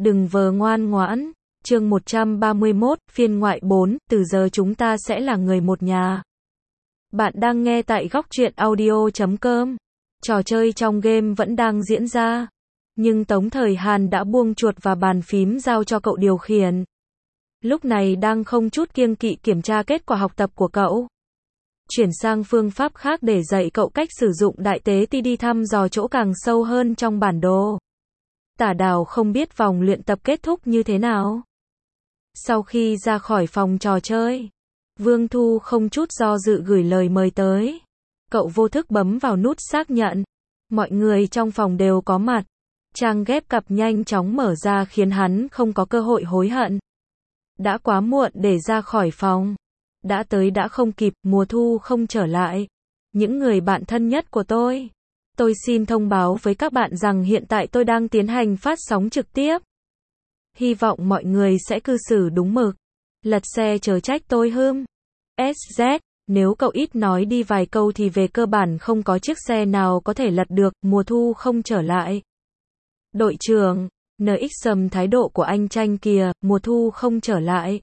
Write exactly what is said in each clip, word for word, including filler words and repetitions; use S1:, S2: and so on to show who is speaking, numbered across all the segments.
S1: Đừng vờ ngoan ngoãn. Chương một trăm ba mươi mốt, phiên ngoại bốn, từ giờ chúng ta sẽ là người một nhà. Bạn đang nghe tại góc truyện audio chấm com. Trò chơi trong game vẫn đang diễn ra, nhưng Tống Thời Hàn đã buông chuột và bàn phím giao cho cậu điều khiển. Lúc này đang không chút kiêng kỵ kiểm tra kết quả học tập của cậu. Chuyển sang phương pháp khác để dạy cậu cách sử dụng đại tế ti đi thăm dò chỗ càng sâu hơn trong bản đồ. Tả Đào không biết vòng luyện tập kết thúc như thế nào. Sau khi ra khỏi phòng trò chơi, Vương Thu không chút do dự gửi lời mời tới. Cậu vô thức bấm vào nút xác nhận. Mọi người trong phòng đều có mặt. Trang ghép cặp nhanh chóng mở ra khiến hắn không có cơ hội hối hận. Đã quá muộn để ra khỏi phòng. Đã tới đã không kịp, mùa thu không trở lại. Những người bạn thân nhất của tôi. Tôi xin thông báo với các bạn rằng hiện tại tôi đang tiến hành phát sóng trực tiếp. Hy vọng mọi người sẽ cư xử đúng mực. Lật xe chớ trách tôi hưm. ét dét, nếu cậu ít nói đi vài câu thì về cơ bản không có chiếc xe nào có thể lật được, mùa thu không trở lại. Đội trưởng, en ích sầm thái độ của anh Tranh kìa, mùa thu không trở lại.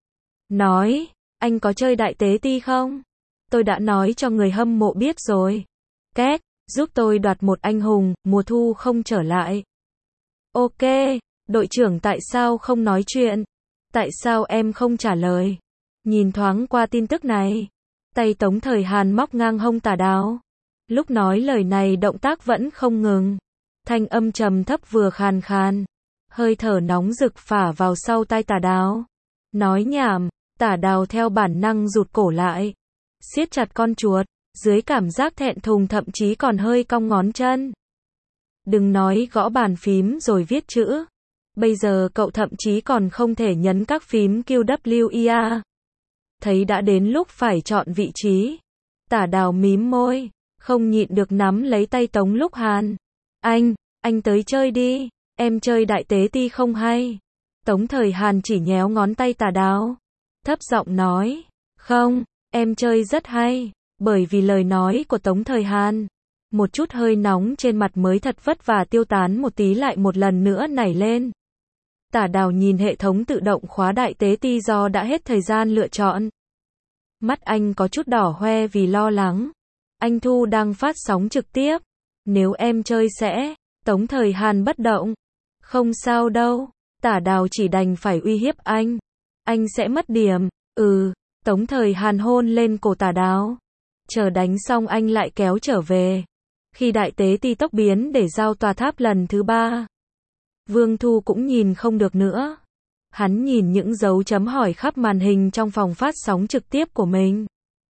S1: Nói, anh có chơi đại tế ti không? Tôi đã nói cho người hâm mộ biết rồi. Két, giúp tôi đoạt một anh hùng, mùa thu không trở lại. Ok, đội trưởng tại sao không nói chuyện? Tại sao em không trả lời? Nhìn thoáng qua tin tức này. Tay Tống Thời Hàn móc ngang hông Tả Đào. Lúc nói lời này động tác vẫn không ngừng. Thanh âm trầm thấp vừa khàn khàn. Hơi thở nóng rực phả vào sau tai Tả Đào. Nói nhảm, Tả Đào theo bản năng rụt cổ lại. Siết chặt con chuột. Dưới cảm giác thẹn thùng thậm chí còn hơi cong ngón chân. Đừng nói gõ bàn phím rồi viết chữ. Bây giờ cậu thậm chí còn không thể nhấn các phím Q W E A. Thấy đã đến lúc phải chọn vị trí. Tả Đào mím môi, không nhịn được nắm lấy tay Tống Lúc Hàn. Anh, anh tới chơi đi, em chơi đại tế ti không hay. Tống Thời Hàn chỉ nhéo ngón tay Tả Đào. Thấp giọng nói, không, em chơi rất hay. Bởi vì lời nói của Tống Thời Hàn, một chút hơi nóng trên mặt mới thật vất vả tiêu tán một tí lại một lần nữa nảy lên. Tả Đào nhìn hệ thống tự động khóa đại tế ti do đã hết thời gian lựa chọn. Mắt anh có chút đỏ hoe vì lo lắng. Anh Thu đang phát sóng trực tiếp. Nếu em chơi sẽ... Tống Thời Hàn bất động. Không sao đâu. Tả Đào chỉ đành phải uy hiếp anh. Anh sẽ mất điểm. Ừ. Tống Thời Hàn hôn lên cổ Tả Đào. Chờ đánh xong anh lại kéo trở về. Khi đại tế ti tốc biến để giao tòa tháp lần thứ ba. Vương Thu cũng nhìn không được nữa. Hắn nhìn những dấu chấm hỏi khắp màn hình trong phòng phát sóng trực tiếp của mình.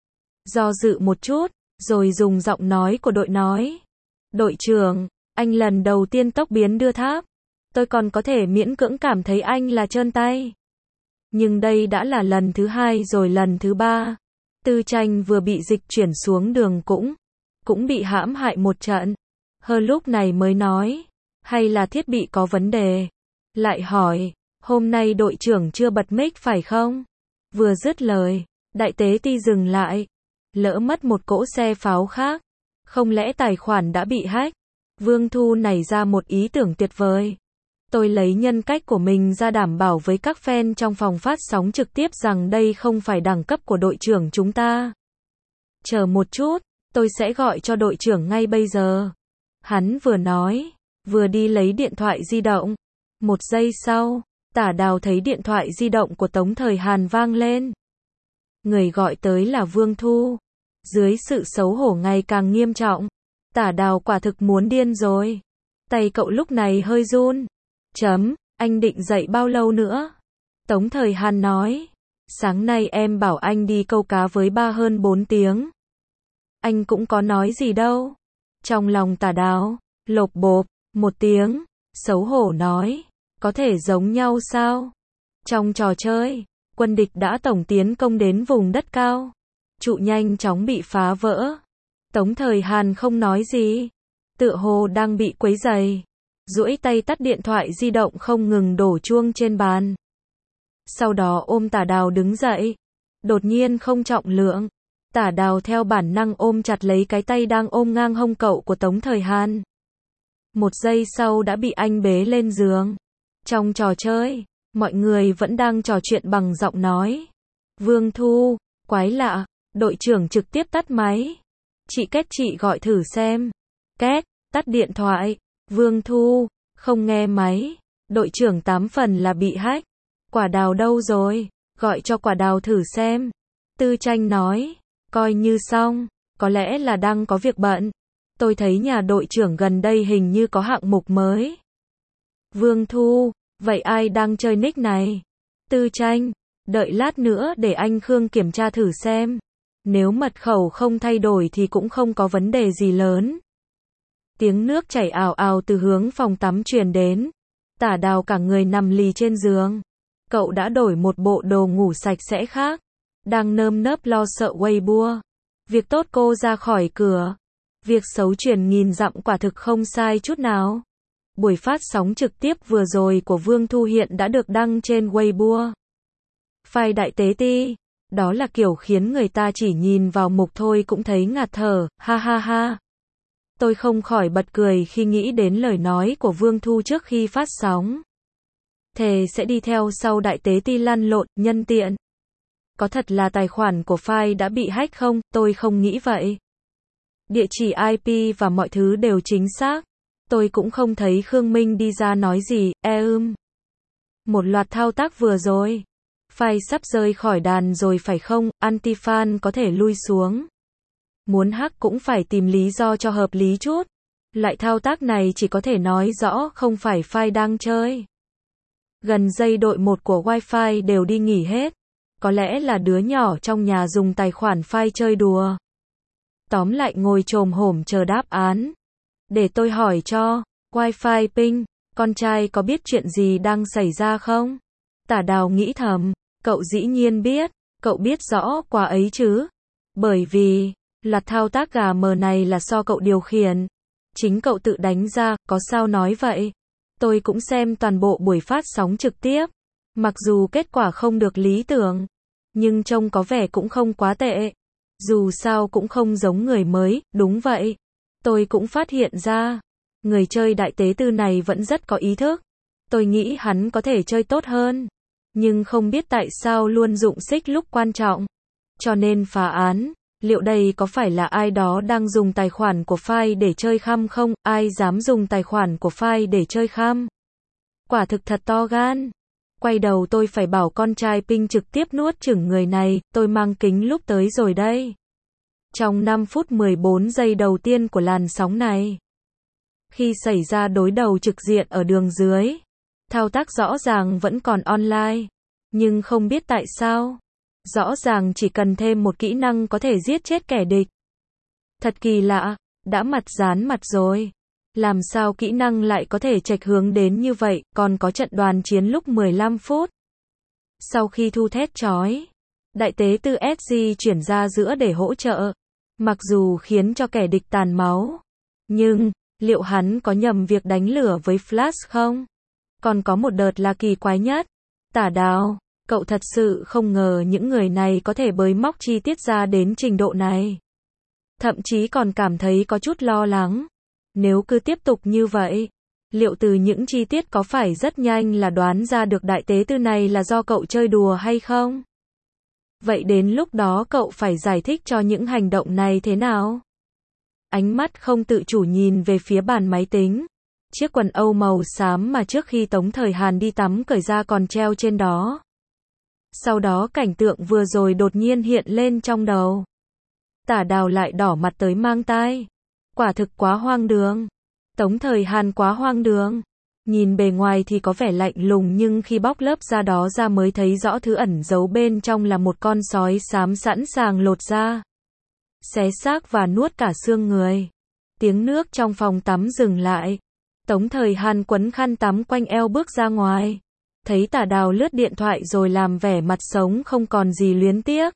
S1: Do dự một chút, rồi dùng giọng nói của đội nói. Đội trưởng, anh lần đầu tiên tốc biến đưa tháp. Tôi còn có thể miễn cưỡng cảm thấy anh là trơn tay. Nhưng đây đã là lần thứ hai rồi lần thứ ba. Tư Tranh vừa bị dịch chuyển xuống đường cũng, cũng bị hãm hại một trận. Hơn lúc này mới nói, hay là thiết bị có vấn đề. Lại hỏi, hôm nay đội trưởng chưa bật mic phải không? Vừa dứt lời, đại tế ti dừng lại. Lỡ mất một cỗ xe pháo khác. Không lẽ tài khoản đã bị hack? Vương Thu nảy ra một ý tưởng tuyệt vời. Tôi lấy nhân cách của mình ra đảm bảo với các fan trong phòng phát sóng trực tiếp rằng đây không phải đẳng cấp của đội trưởng chúng ta. Chờ một chút, tôi sẽ gọi cho đội trưởng ngay bây giờ. Hắn vừa nói, vừa đi lấy điện thoại di động. Một giây sau, Tả Đào thấy điện thoại di động của Tống Thời Hàn vang lên. Người gọi tới là Vương Thu. Dưới sự xấu hổ ngày càng nghiêm trọng, Tả Đào quả thực muốn điên rồi. Tay cậu lúc này hơi run. Chấm, anh định dậy bao lâu nữa? Tống Thời Hàn nói. Sáng nay em bảo anh đi câu cá với ba hơn bốn tiếng. Anh cũng có nói gì đâu. Trong lòng Tả Đào, lộp bộp, một tiếng, xấu hổ nói. Có thể giống nhau sao? Trong trò chơi, quân địch đã tổng tiến công đến vùng đất cao. Trụ nhanh chóng bị phá vỡ. Tống Thời Hàn không nói gì. Tựa hồ đang bị quấy rầy. Duỗi tay tắt điện thoại di động không ngừng đổ chuông trên bàn. Sau đó ôm Tả Đào đứng dậy. Đột nhiên không trọng lượng. Tả Đào theo bản năng ôm chặt lấy cái tay đang ôm ngang hông cậu của Tống Thời Hàn. Một giây sau đã bị anh bế lên giường. Trong trò chơi, mọi người vẫn đang trò chuyện bằng giọng nói. Vương Thu, quái lạ, đội trưởng trực tiếp tắt máy. Chị Kết chị gọi thử xem. Kết, tắt điện thoại. Vương Thu, không nghe máy. Đội trưởng tám phần là bị hack. Quả đào đâu rồi? Gọi cho quả đào thử xem. Tư Tranh nói, coi như xong, có lẽ là đang có việc bận. Tôi thấy nhà đội trưởng gần đây hình như có hạng mục mới. Vương Thu, vậy ai đang chơi nick này? Tư Tranh, đợi lát nữa để anh Khương kiểm tra thử xem. Nếu mật khẩu không thay đổi thì cũng không có vấn đề gì lớn. Tiếng nước chảy ào ào từ hướng phòng tắm truyền đến. Tả Đào cả người nằm lì trên giường. Cậu đã đổi một bộ đồ ngủ sạch sẽ khác. Đang nơm nớp lo sợ Weibo. Việc tốt cô ra khỏi cửa. Việc xấu truyền nghìn dặm quả thực không sai chút nào. Buổi phát sóng trực tiếp vừa rồi của Vương Thu hiện đã được đăng trên Weibo. File đại tế ti. Đó là kiểu khiến người ta chỉ nhìn vào mục thôi cũng thấy ngạt thở, ha ha ha. Tôi không khỏi bật cười khi nghĩ đến lời nói của Vương Thu trước khi phát sóng. Thề sẽ đi theo sau đại tế ti lăn lộn, nhân tiện. Có thật là tài khoản của file đã bị hack không? Tôi không nghĩ vậy. Địa chỉ i pê và mọi thứ đều chính xác. Tôi cũng không thấy Khương Minh đi ra nói gì, e ưm. Một loạt thao tác vừa rồi. File sắp rơi khỏi đàn rồi phải không? Anti-fan có thể lui xuống. Muốn hack cũng phải tìm lý do cho hợp lý chút. Loại thao tác này chỉ có thể nói rõ không phải file đang chơi. Gần dây đội một của Wi-Fi đều đi nghỉ hết. Có lẽ là đứa nhỏ trong nhà dùng tài khoản file chơi đùa. Tóm lại ngồi chồm hổm chờ đáp án. Để tôi hỏi cho, Wi-Fi ping, con trai có biết chuyện gì đang xảy ra không? Tả Đào nghĩ thầm, cậu dĩ nhiên biết, cậu biết rõ quá ấy chứ. Bởi vì, loạt thao tác gà mờ này là do cậu điều khiển. Chính cậu tự đánh ra, có sao nói vậy? Tôi cũng xem toàn bộ buổi phát sóng trực tiếp. Mặc dù kết quả không được lý tưởng, nhưng trông có vẻ cũng không quá tệ. Dù sao cũng không giống người mới, đúng vậy. Tôi cũng phát hiện ra, người chơi đại tế tư này vẫn rất có ý thức. Tôi nghĩ hắn có thể chơi tốt hơn. Nhưng không biết tại sao luôn dụng xích lúc quan trọng. Cho nên phá án, liệu đây có phải là ai đó đang dùng tài khoản của file để chơi khăm không? Ai dám dùng tài khoản của file để chơi khăm? Quả thực thật to gan. Quay đầu tôi phải bảo con trai ping trực tiếp nuốt chửng người này, tôi mang kính lúc tới rồi đây. Trong năm phút mười bốn giây đầu tiên của làn sóng này, khi xảy ra đối đầu trực diện ở đường dưới, thao tác rõ ràng vẫn còn online, nhưng không biết tại sao. Rõ ràng chỉ cần thêm một kỹ năng có thể giết chết kẻ địch. Thật kỳ lạ, đã mặt dán mặt rồi. Làm sao kỹ năng lại có thể chệch hướng đến như vậy, còn có trận đoàn chiến lúc mười lăm phút. Sau khi thu thét chói, đại tế tư ét giê chuyển ra giữa để hỗ trợ. Mặc dù khiến cho kẻ địch tàn máu. Nhưng, liệu hắn có nhầm việc đánh lửa với Flash không? Còn có một đợt là kỳ quái nhất. Tả Đào, cậu thật sự không ngờ những người này có thể bới móc chi tiết ra đến trình độ này. Thậm chí còn cảm thấy có chút lo lắng. Nếu cứ tiếp tục như vậy, liệu từ những chi tiết có phải rất nhanh là đoán ra được đại tế tư này là do cậu chơi đùa hay không? Vậy đến lúc đó cậu phải giải thích cho những hành động này thế nào? Ánh mắt không tự chủ nhìn về phía bàn máy tính. Chiếc quần âu màu xám mà trước khi Tống Thời Hàn đi tắm cởi ra còn treo trên đó. Sau đó cảnh tượng vừa rồi đột nhiên hiện lên trong đầu. Tả Đào lại đỏ mặt tới mang tai. Quả thực quá hoang đường. Tống Thời Hàn quá hoang đường. Nhìn bề ngoài thì có vẻ lạnh lùng nhưng khi bóc lớp da đó ra mới thấy rõ thứ ẩn giấu bên trong là một con sói xám sẵn sàng lột da, xé xác và nuốt cả xương người. Tiếng nước trong phòng tắm dừng lại. Tống Thời Hàn quấn khăn tắm quanh eo bước ra ngoài. Thấy Tả Đào lướt điện thoại rồi làm vẻ mặt sống không còn gì luyến tiếc.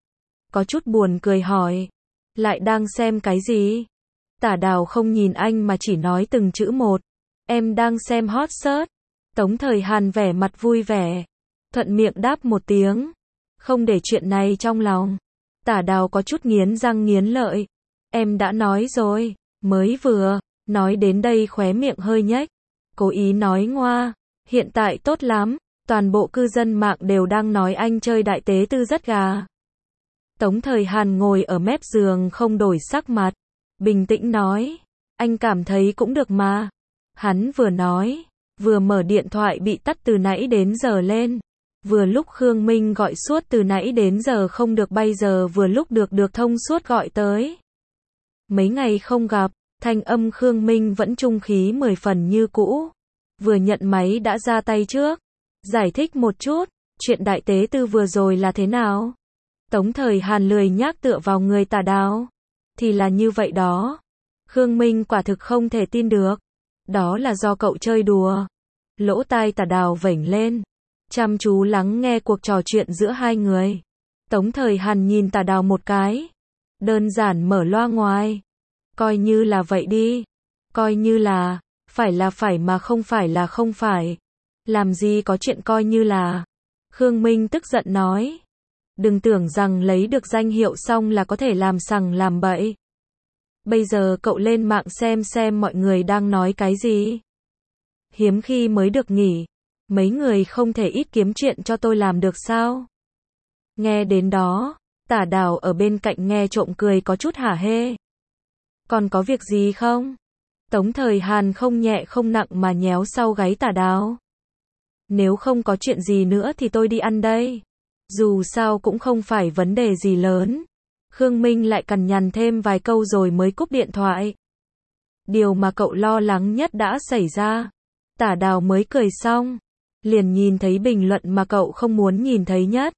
S1: Có chút buồn cười hỏi. Lại đang xem cái gì? Tả Đào không nhìn anh mà chỉ nói từng chữ một. Em đang xem hot search. Tống Thời Hàn vẻ mặt vui vẻ. Thuận miệng đáp một tiếng. Không để chuyện này trong lòng. Tả Đào có chút nghiến răng nghiến lợi. Em đã nói rồi. Mới vừa. Nói đến đây khóe miệng hơi nhếch. Cố ý nói ngoa. Hiện tại tốt lắm, toàn bộ cư dân mạng đều đang nói anh chơi đại tế tư rất gà. Tống Thời Hàn ngồi ở mép giường không đổi sắc mặt, bình tĩnh nói, anh cảm thấy cũng được mà. Hắn vừa nói, vừa mở điện thoại bị tắt từ nãy đến giờ lên. Vừa lúc Khương Minh gọi suốt từ nãy đến giờ không được, bây giờ vừa lúc được được thông suốt gọi tới. Mấy ngày không gặp, thanh âm Khương Minh vẫn trung khí mười phần như cũ. Vừa nhận máy đã ra tay trước. Giải thích một chút, chuyện đại tế tư vừa rồi là thế nào? Tống Thời Hàn lười nhác tựa vào người Tả Đào. Thì là như vậy đó. Khương Minh quả thực không thể tin được. Đó là do cậu chơi đùa. Lỗ tai Tả Đào vểnh lên, chăm chú lắng nghe cuộc trò chuyện giữa hai người. Tống Thời Hàn nhìn Tả Đào một cái. Đơn giản mở loa ngoài. Coi như là vậy đi. Coi như là, phải là phải mà không phải là không phải. Làm gì có chuyện coi như là. Khương Minh tức giận nói. Đừng tưởng rằng lấy được danh hiệu xong là có thể làm sằng làm bậy. Bây giờ cậu lên mạng xem xem mọi người đang nói cái gì. Hiếm khi mới được nghỉ. Mấy người không thể ít kiếm chuyện cho tôi làm được sao? Nghe đến đó, Tả Đào ở bên cạnh nghe trộm cười có chút hả hê. Còn có việc gì không? Tống Thời Hàn không nhẹ không nặng mà nhéo sau gáy Tả Đào. Nếu không có chuyện gì nữa thì tôi đi ăn đây. Dù sao cũng không phải vấn đề gì lớn. Khương Minh lại cằn nhằn thêm vài câu rồi mới cúp điện thoại. Điều mà cậu lo lắng nhất đã xảy ra. Tả Đào mới cười xong, liền nhìn thấy bình luận mà cậu không muốn nhìn thấy nhất.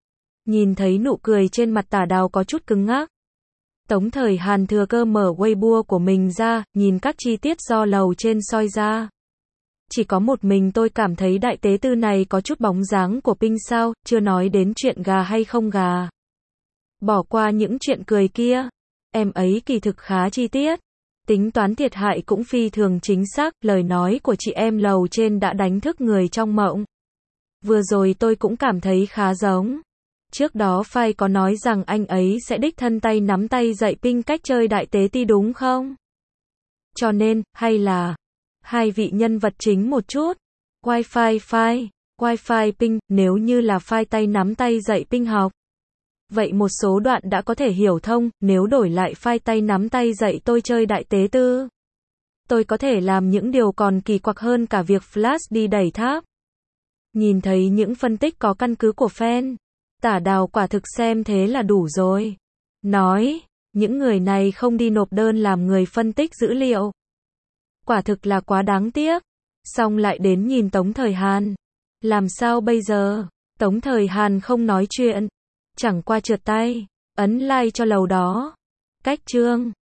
S1: Nhìn thấy nụ cười trên mặt Tả Đào có chút cứng ngắc. Tống Thời Hàn thừa cơ mở Weibo của mình ra, nhìn các chi tiết do lầu trên soi ra. Chỉ có một mình tôi cảm thấy đại tế tư này có chút bóng dáng của Pinh sao, chưa nói đến chuyện gà hay không gà. Bỏ qua những chuyện cười kia, em ấy kỳ thực khá chi tiết. Tính toán thiệt hại cũng phi thường chính xác, lời nói của chị em lầu trên đã đánh thức người trong mộng. Vừa rồi tôi cũng cảm thấy khá giống. Trước đó Phai có nói rằng anh ấy sẽ đích thân tay nắm tay dạy Pinh cách chơi đại tế ti đúng không? Cho nên, hay là hai vị nhân vật chính một chút. Wi-Fi Phai, Wi-Fi Pinh, nếu như là Phai tay nắm tay dạy Pinh học. Vậy một số đoạn đã có thể hiểu thông, nếu đổi lại Phai tay nắm tay dạy tôi chơi đại tế tư. Tôi có thể làm những điều còn kỳ quặc hơn cả việc Flash đi đẩy tháp. Nhìn thấy những phân tích có căn cứ của fan, Tả Đào quả thực xem thế là đủ rồi. Nói, những người này không đi nộp đơn làm người phân tích dữ liệu. Quả thực là quá đáng tiếc. Xong lại đến nhìn Tống Thời Hàn. Làm sao bây giờ? Tống Thời Hàn không nói chuyện. Chẳng qua trượt tay, ấn like cho lầu đó. Cách chương